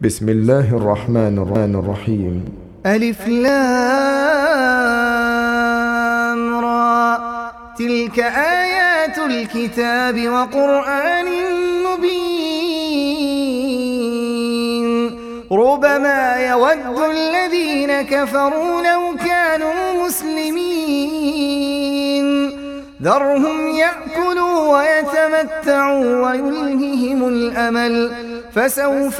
بسم الله الرحمن الرحيم. ألف لام را، تلك آيات الكتاب وقرآن مبين. ربما يود الذين كفروا لو كانوا مسلمين، ذرهم يأكلوا ويتمتعوا ويلههم الأمل، فسوف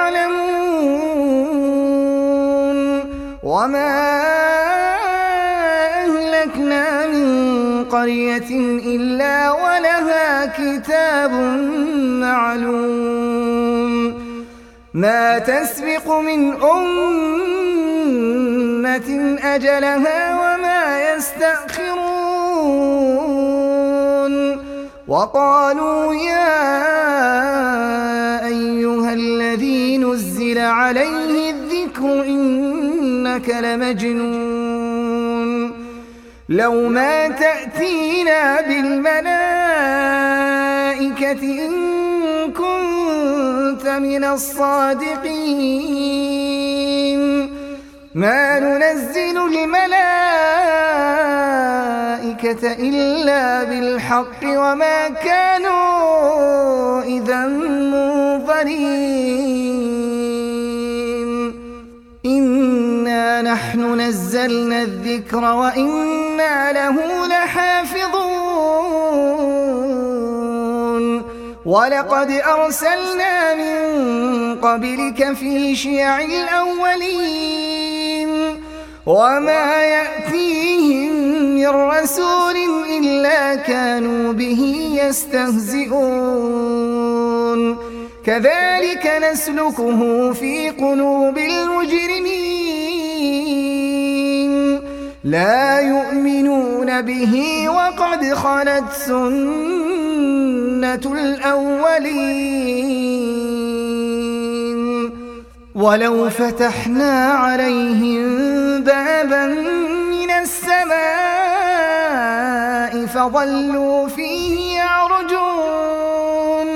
يعلمون. وما أهلكنا من قرية إلا ولها كتاب معلوم، ما تسبق من أمة أجلها وما يستأخرون. وقالوا يا أيها الذي نزل عليه الذكر إنك لمجنون، لو ما تأتينا بالملائكة إن كنت من الصادقين. ما ننزل الملائكة إلا بالحق وما كانوا إذا منظرين. إنا نحن نزلنا الذكر وإنا له لحافظون. ولقد أرسلنا من قبلك في شيع الأولين، وما يأتيهم من رسول إلا كانوا به يستهزئون. كذلك نسلكه في قلوب المجرمين، لا يؤمنون به وقد خلت سنة الأولين. ولو فتحنا عليهم بابا من السماء فظلوا فيه يعرجون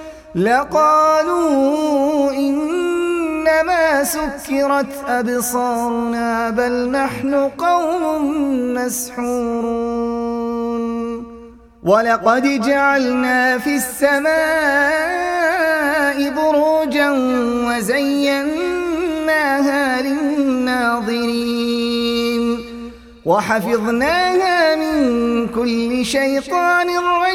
لقالوا إنما سكرت أبصارنا بل نحن قوم مسحورون. ولقد جعلنا في السماء بروجا وزيناها للناظرين وحفظناها من كل شيطان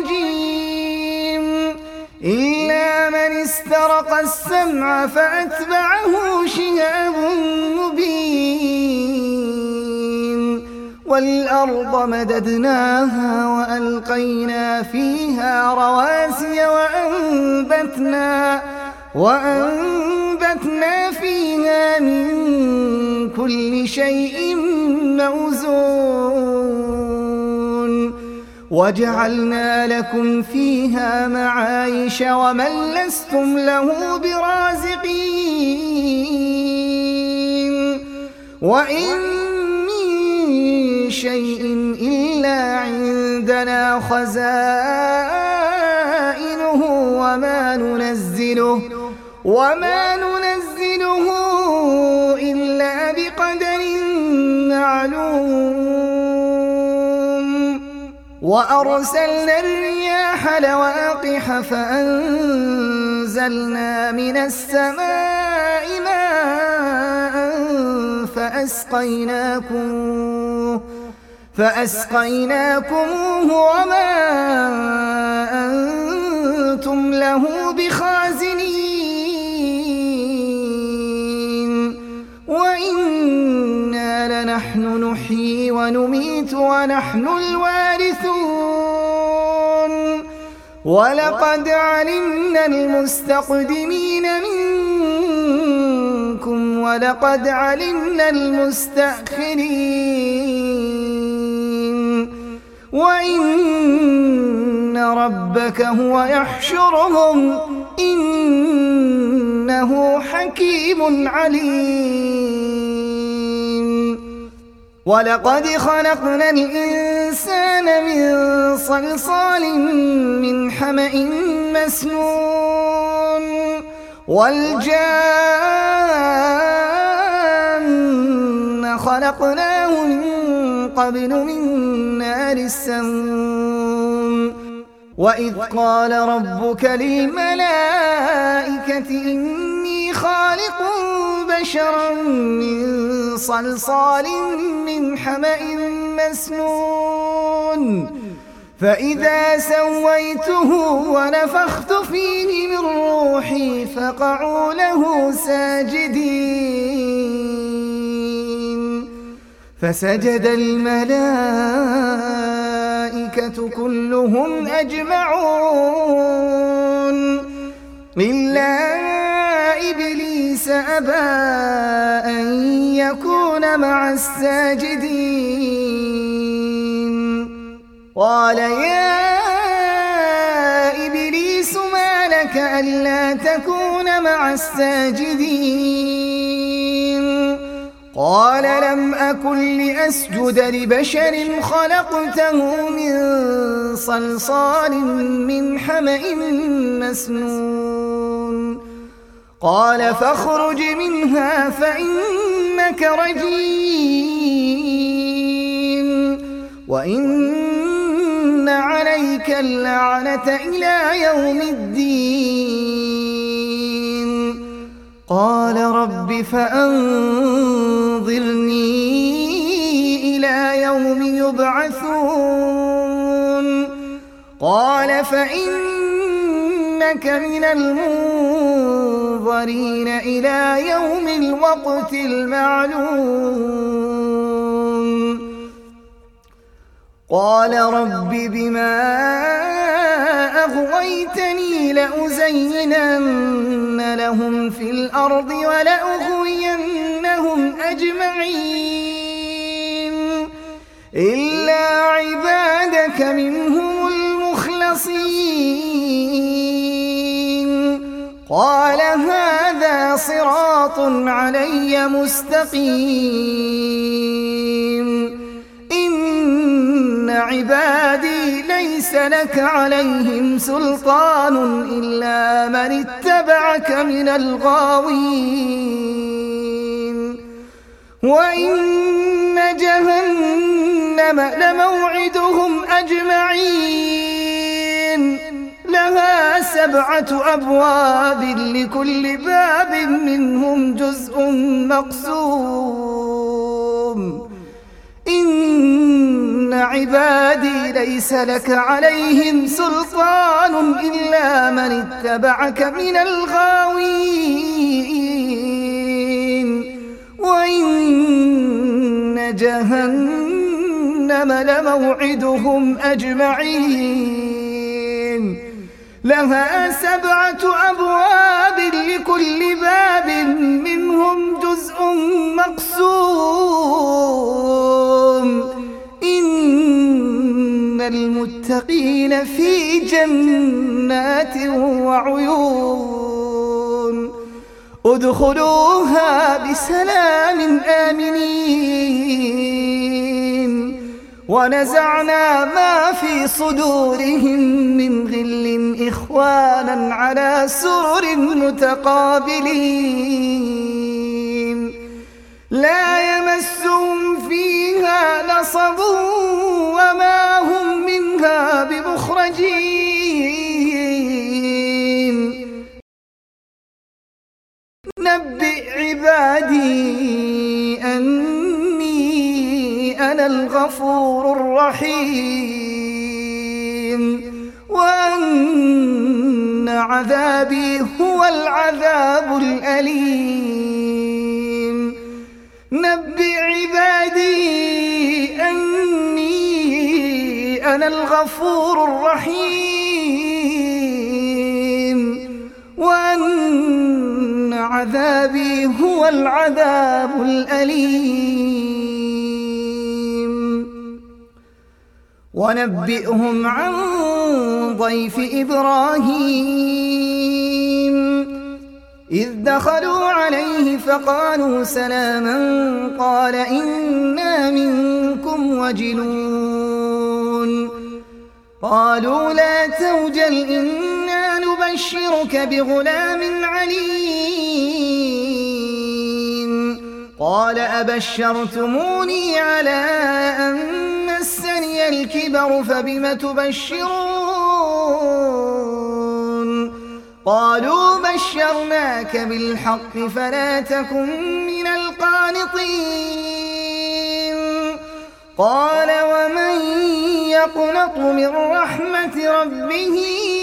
رجيم إلا من استرق السمع فأتبعه شهاب مبين. والأرض مددناها وألقينا فيها رواسي وأنبتنا فيها من كل شيء موزون. وجعلنا لكم فيها معايش ومن لستم له برازقين. وإن من شيء إلا عندنا خزائنه وما ننزله إلا بقدر معلوم. وأرسلنا الرياح لواقح فأنزلنا من السماء ماء فأسقيناكموه وما أنتم له بخازنين. وإنا لنحن نحيي ونميت ونحن الوارثون. ولقد علمنا المستقدمين منكم ولقد علمنا المستأخرين. وإن ربك هو يحشرهم إنه حكيم عليم. ولقد خلقنا الإنسان من صلصال من حمأ مسنون والجان خلقناه من قبل من نار السموم وإذ قال ربك للملائكة إني خالق بشرا من صلصال من حمأ مسنون فإذا سويته ونفخت فيه من روحي فقعوا له ساجدين فسجد الملائكة كلهم أجمعون إلا إبليس أبى أن يكون مع الساجدين قال يا إبليس ما لك ألا تكون مع الساجدين قال لم أكن لأسجد لبشر خلقته من صلصال من حمأ مسنون قال فاخرج منها فإنك رجيم وإن عليك اللعنة إلى يوم الدين قال رب فأنظرني إلى يوم يبعثون قال فإنك من المنظرين إلى يوم الوقت المعلوم قال رب بما أغويتني لأزينن لهم في الأرض ولأغوينهم أجمعين إلا عبادك منهم المخلصين قال هذا صراط علي مستقيم إن عبادي ليس لك عليهم سلطان إلا من اتبعك من الغاوين وإن جهنم لموعدهم أجمعين لها 7 أبواب لكل باب منهم جزء مقسوم إن عبادي ليس لك عليهم سلطان إلا من اتبعك من الغاوين وإن جهنم لموعدهم أجمعين لها 7 أبواب لكل باب منهم جزء مقسوم إن المتقين في جنات وعيون ادخلوها بسلام آمنين ونزعنا ما في صدورهم من غل إخوانا على سرر متقابلين لا يمسهم فيها نصب وما هم منها بمخرجين نبئ عبادي أني أنا الغفور الرحيم وأن عذابي هو العذاب الأليم نبئ عبادي أني أنا الغفور الرحيم وأن عذابي هو العذاب الأليم ونبئهم عن ضيف إبراهيم إذ دخلوا عليه فقالوا سلاما قال إنا منكم وجلون قالوا لا توجل إنا نبشرك نبشرك بغلام عليم قال أبشرتموني على أن مسني الكبر فبم تبشرون قالوا بشرناك بالحق فلا تكن من القانطين قال ومن يقنط من رحمة ربه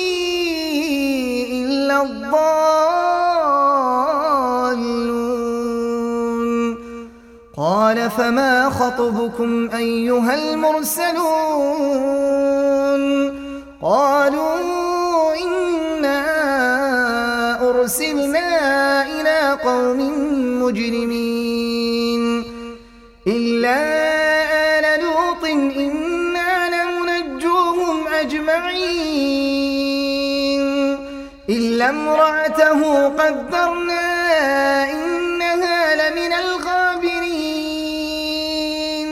إلا الضالون قال فما خطبكم أيها المرسلون قالوا إنا أرسلنا إلى قوم مجرمين إلا آل لوط إنا لمنجوهم أجمعين إلا امرأته قدرنا إنها لمن الغابرين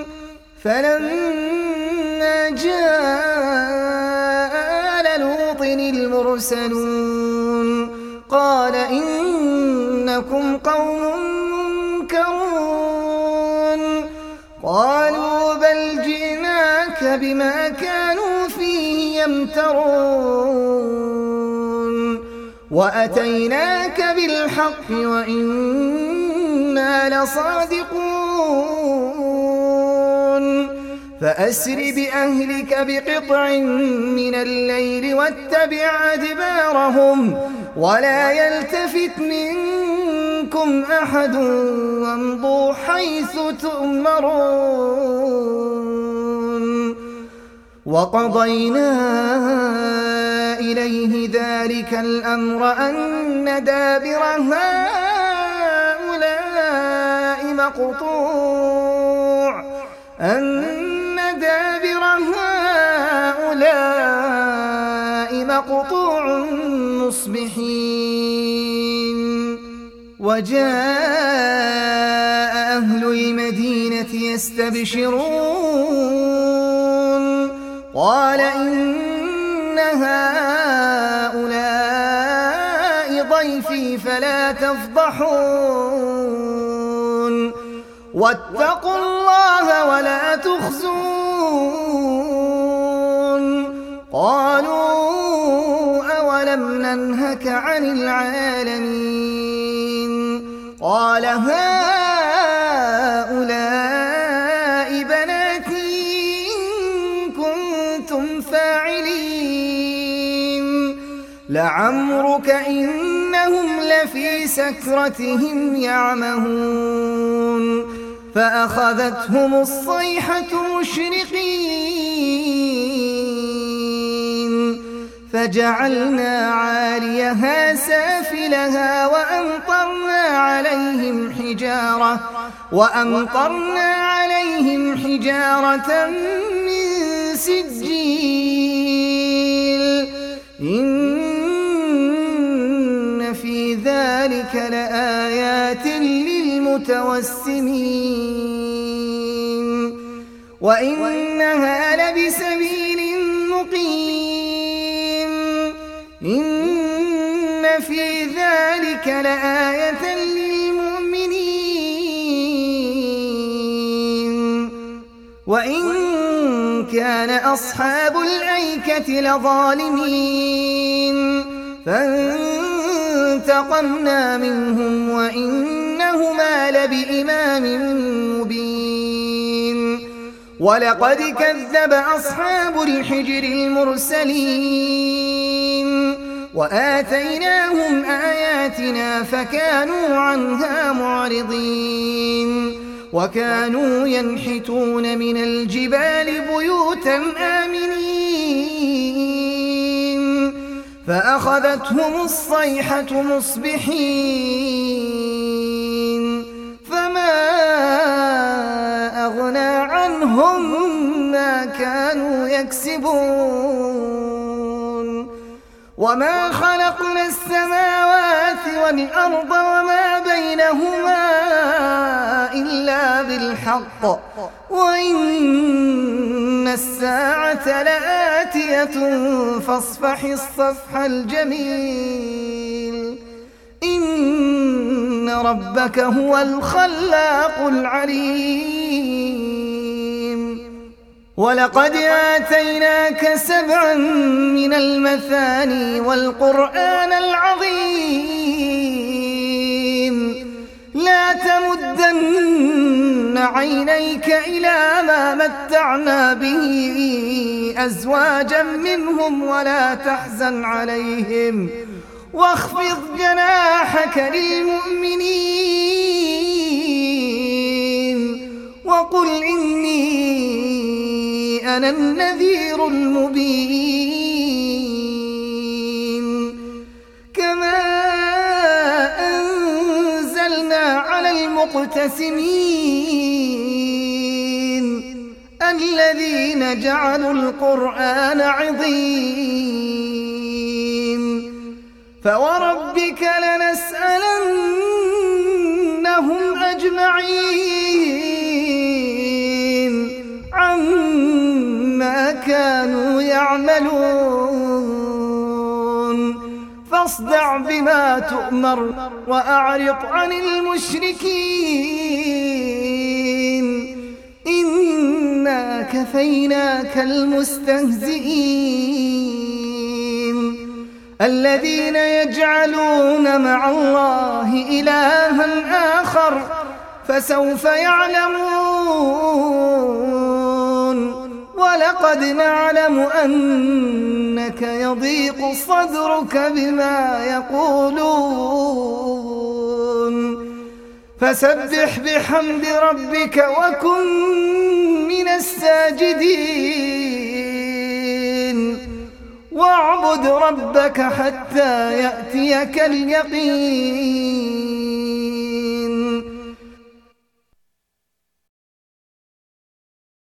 فلما جاء آل لوط المرسلون قال إنكم قوم منكرون قالوا بل جئناك بما كانوا فيه يمترون وأتيناك بالحق وإنا لصادقون فأسر بأهلك بقطع من الليل واتبع أدبارهم ولا يلتفت منكم أحد وامضوا حيث تؤمرون وقضينا إليه ذلك الأمر أن دابر هؤلاء مقطوع مصبحين وجاء أهل المدينة يستبشرون قال إن هؤلاء ضيفي فلا تفضحون واتقوا الله ولا تخزون قالوا أولم ننهك عن العالمين قال هؤلاء بناتي إن كنتم فاعلين لعمرك إنهم لفي سكرتهم يعمهون فأخذتهم الصيحة مشرقين فجعلنا عاليها سافلها وأمطرنا عليهم حجارة من سجيل إن في ذلك لآيات للمتوسمين وإنها لبسبيل مقيم إن في ذلك لآية للمؤمنين وإن كان أصحاب الأيكة لظالمين فانتقمنا منهم وإنهما لبإمام مبين ولقد كذب أصحاب الحجر المرسلين وآتيناهم آياتنا فكانوا عنها معرضين وكانوا ينحتون من الجبال بيوتا آمنين فأخذتهم الصيحة مصبحين فما أغنى عنهم ما كانوا يكسبون وما خلقنا السماوات والأرض وما بينهما إلا بالحق وإن الساعة لآتية فاصفح الصفح الجميل إن ربك هو الخلاق العليم ولقد آتيناك 7 من المثاني والقرآن العظيم لا تمدن عينيك إلى ما متعنا به أزواجا منهم ولا تحزن عليهم واخفض جناحك للمؤمنين وقل إني أنا النذير المبين كما أنزلنا على المقتسمين الذين جعلوا القرآن عضين فوربك لنسألنهم أجمعين عما كانوا يعملون فاصدع بما تؤمر وأعرض عن المشركين إنا كفيناك المستهزئين الذين يجعلون مع الله إلها آخر فسوف يعلمون ولقد نعلم أنك يضيق صدرك بما يقولون فسبح بحمد ربك وكن من الساجدين واعبد ربك حتى يأتيك اليقين